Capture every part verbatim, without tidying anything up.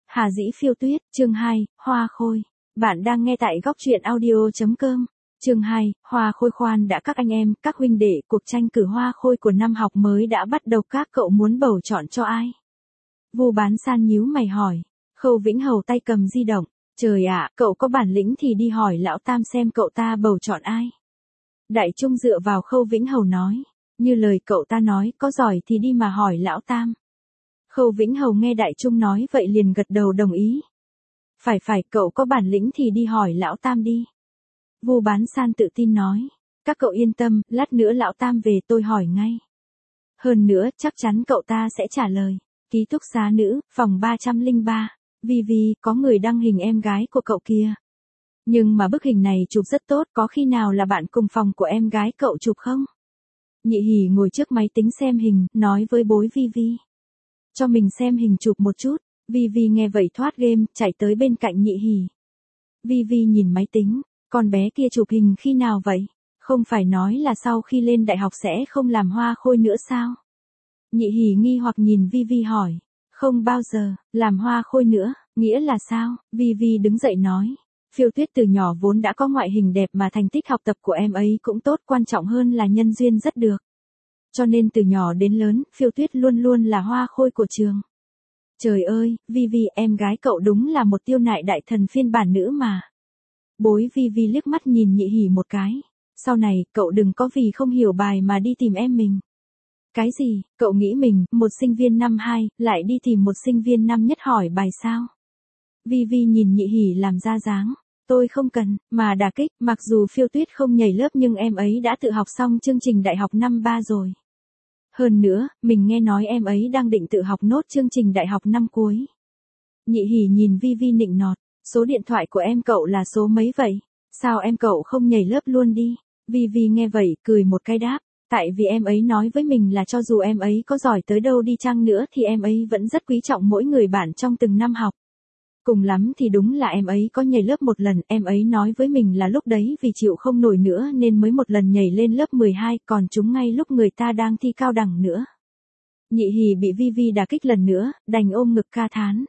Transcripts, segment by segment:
Hà Dĩ Phiêu Tuyết, chương hai, Hoa Khôi. Bạn đang nghe tại góc truyện audio chấm com. Chương hai, Hoa Khôi. Khoan đã các anh em, các huynh đệ, cuộc tranh cử Hoa Khôi của năm học mới đã bắt đầu, các cậu muốn bầu chọn cho ai? Vu Bán San nhíu mày hỏi. Khâu Vĩnh Hầu tay cầm di động. Trời ạ, cậu có bản lĩnh thì đi hỏi lão Tam xem cậu ta bầu chọn ai. Đại Trung dựa vào Khâu Vĩnh Hầu nói. Như lời cậu ta nói, có giỏi thì đi mà hỏi lão Tam. Khâu Vĩnh Hầu nghe Đại Trung nói vậy liền gật đầu đồng ý. Phải phải, cậu có bản lĩnh thì đi hỏi lão Tam đi. Vu Bán San tự tin nói. Các cậu yên tâm, lát nữa lão Tam về tôi hỏi ngay. Hơn nữa, chắc chắn cậu ta sẽ trả lời. Ký túc xá nữ, phòng ba trăm lẻ ba. Vi Vi, có người đăng hình em gái của cậu kia. Nhưng mà bức hình này chụp rất tốt, có khi nào là bạn cùng phòng của em gái cậu chụp không? Nhị Hỉ ngồi trước máy tính xem hình, nói với bối Vi Vi. Cho mình xem hình chụp một chút. Vi Vi nghe vậy thoát game, chạy tới bên cạnh Nhị Hỉ. Vi Vi nhìn máy tính, con bé kia chụp hình khi nào vậy? Không phải nói là sau khi lên đại học sẽ không làm Hoa Khôi nữa sao? Nhị Hỉ nghi hoặc nhìn Vi Vi hỏi. Không bao giờ, làm Hoa Khôi nữa, nghĩa là sao? Vi Vi đứng dậy nói. Phiêu Tuyết từ nhỏ vốn đã có ngoại hình đẹp mà thành tích học tập của em ấy cũng tốt, quan trọng hơn là nhân duyên rất được. Cho nên từ nhỏ đến lớn, Phiêu Tuyết luôn luôn là Hoa Khôi của trường. Trời ơi, Vi Vi, em gái cậu đúng là một tiêu nại đại thần phiên bản nữ mà. Bối Vi Vi liếc mắt nhìn Nhị Hỉ một cái. Sau này, cậu đừng có vì không hiểu bài mà đi tìm em mình. Cái gì, cậu nghĩ mình, một sinh viên năm hai, lại đi tìm một sinh viên năm nhất hỏi bài sao? Vi Vi nhìn Nhị Hỉ làm ra dáng. Tôi không cần, mà đả kích, mặc dù Phiêu Tuyết không nhảy lớp nhưng em ấy đã tự học xong chương trình đại học năm ba rồi. Hơn nữa, mình nghe nói em ấy đang định tự học nốt chương trình đại học năm cuối. Nhị Hỉ nhìn Vi Vi nịnh nọt. Số điện thoại của em cậu là số mấy vậy? Sao em cậu không nhảy lớp luôn đi? Vi Vi nghe vậy, cười một cái đáp. Tại vì em ấy nói với mình là cho dù em ấy có giỏi tới đâu đi chăng nữa thì em ấy vẫn rất quý trọng mỗi người bạn trong từng năm học. Cùng lắm thì đúng là em ấy có nhảy lớp một lần, em ấy nói với mình là lúc đấy vì chịu không nổi nữa nên mới một lần nhảy lên lớp mười hai, còn chúng ngay lúc người ta đang thi cao đẳng nữa. Nhị Hỉ bị Vi Vi đả kích lần nữa, đành ôm ngực ca thán.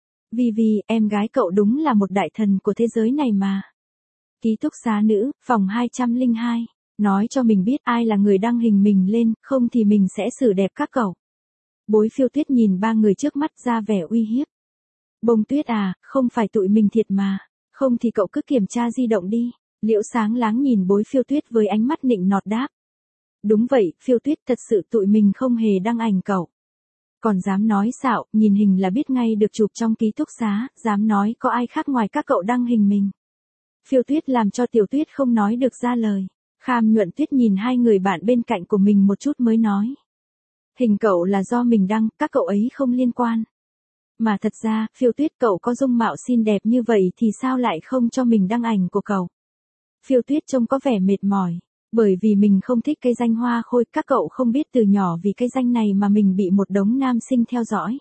Vi Vi, em gái cậu đúng là một đại thần của thế giới này mà. Ký túc xá nữ, phòng hai trăm lẻ hai. Nói cho mình biết ai là người đăng hình mình lên, không thì mình sẽ xử đẹp các cậu. Bối Phiêu Tuyết nhìn ba người trước mắt ra vẻ uy hiếp. Bông Tuyết à, không phải tụi mình thiệt mà, không thì cậu cứ kiểm tra di động đi. Liễu Sáng Láng nhìn bối Phiêu Tuyết với ánh mắt nịnh nọt đáp. Đúng vậy, Phiêu Tuyết, thật sự tụi mình không hề đăng ảnh cậu. Còn dám nói xạo, nhìn hình là biết ngay được chụp trong ký túc xá, dám nói có ai khác ngoài các cậu đăng hình mình. Phiêu Tuyết làm cho Tiểu Tuyết không nói được ra lời. Kham Nhuận Tuyết nhìn hai người bạn bên cạnh của mình một chút mới nói. Hình cậu là do mình đăng, các cậu ấy không liên quan. Mà thật ra, Phiêu Tuyết, cậu có dung mạo xinh đẹp như vậy thì sao lại không cho mình đăng ảnh của cậu? Phiêu Tuyết trông có vẻ mệt mỏi. Bởi vì mình không thích cái danh Hoa Khôi, các cậu không biết từ nhỏ vì cái danh này mà mình bị một đống nam sinh theo dõi.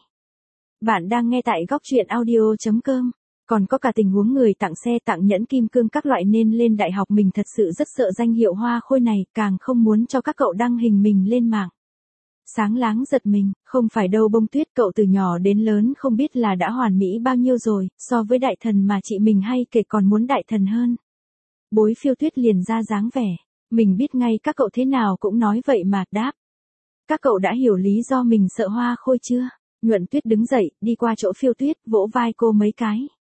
Bạn đang nghe tại góc truyện audio chấm com. Còn có cả tình huống người tặng xe tặng nhẫn kim cương các loại nên lên đại học mình thật sự rất sợ danh hiệu Hoa Khôi này, càng không muốn cho các cậu đăng hình mình lên mạng. Sáng Láng giật mình, không phải đâu Bông Tuyết, cậu từ nhỏ đến lớn không biết là đã hoàn mỹ bao nhiêu rồi, so với đại thần mà chị mình hay kể còn muốn đại thần hơn. Bối Phiêu Tuyết liền ra dáng vẻ, mình biết ngay các cậu thế nào cũng nói vậy mà, đáp. Các cậu đã hiểu lý do mình sợ Hoa Khôi chưa? Nhuận Tuyết đứng dậy, đi qua chỗ Phiêu Tuyết, vỗ vai cô mấy cái.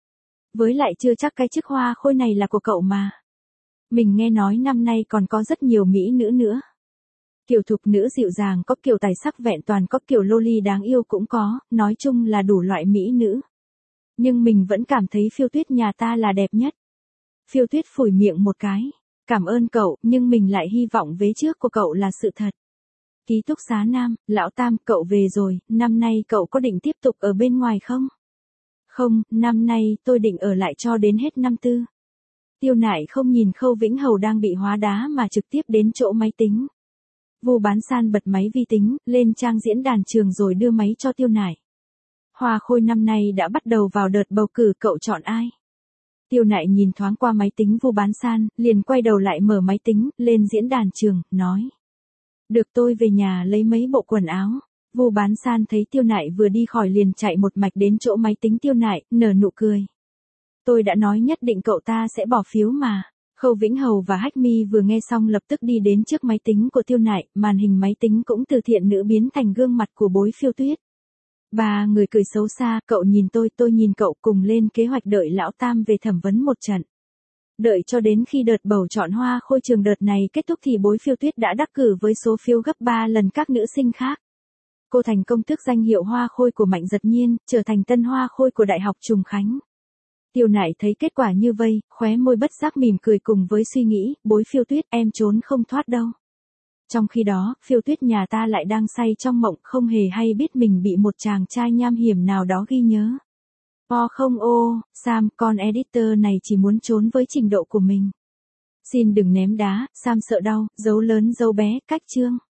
Với lại chưa chắc cái chức Hoa Khôi này là của cậu mà. Mình nghe nói năm nay còn có rất nhiều mỹ nữ nữa. Kiểu thục nữ dịu dàng có, kiểu tài sắc vẹn toàn có, kiểu loli đáng yêu cũng có, nói chung là đủ loại mỹ nữ. Nhưng mình vẫn cảm thấy Phiêu Tuyết nhà ta là đẹp nhất. Phiêu Tuyết phủi miệng một cái. Cảm ơn cậu, nhưng mình lại hy vọng vế trước của cậu là sự thật. Ký túc xá nam, lão Tam, cậu về rồi, năm nay cậu có định tiếp tục ở bên ngoài không? Không, năm nay tôi định ở lại cho đến hết năm tư. Tiêu Nại không nhìn Khâu Vĩnh Hầu đang bị hóa đá mà trực tiếp đến chỗ máy tính. Vu Bán San bật máy vi tính, lên trang diễn đàn trường rồi đưa máy cho Tiêu Nại. Hoa Khôi năm nay đã bắt đầu vào đợt bầu cử, cậu chọn ai? Tiêu Nại nhìn thoáng qua máy tính Vu Bán San, liền quay đầu lại mở máy tính, lên diễn đàn trường, nói. Được, tôi về nhà lấy mấy bộ quần áo. Vu Bán San thấy Tiêu Nại vừa đi khỏi liền chạy một mạch đến chỗ máy tính Tiêu Nại, nở nụ cười. Tôi đã nói nhất định cậu ta sẽ bỏ phiếu mà. Khâu Vĩnh Hầu và Hách Mi vừa nghe xong lập tức đi đến trước máy tính của Tiêu Nại, màn hình máy tính cũng từ thiện nữ biến thành gương mặt của Bối Phiêu Tuyết. Ba người cười xấu xa, cậu nhìn tôi, tôi nhìn cậu, cùng lên kế hoạch đợi lão Tam về thẩm vấn một trận. Đợi cho đến khi đợt bầu chọn hoa khôi trường đợt này kết thúc thì Bối Phiêu Tuyết đã đắc cử với số phiếu gấp ba lần các nữ sinh khác. Cô thành công tước danh hiệu hoa khôi của Mạnh Dật Nhiên, trở thành tân hoa khôi của Đại học Trùng Khánh. Tiêu Nại thấy kết quả như vây, khóe môi bất giác mỉm cười cùng với suy nghĩ, Bối Phiêu Tuyết em trốn không thoát đâu. Trong khi đó, Phiêu Tuyết nhà ta lại đang say trong mộng, không hề hay biết mình bị một chàng trai nham hiểm nào đó ghi nhớ. O không ô, Sam, con editor này chỉ muốn trốn với trình độ của mình. Xin đừng ném đá, Sam sợ đau, dấu lớn dấu bé, cách chương.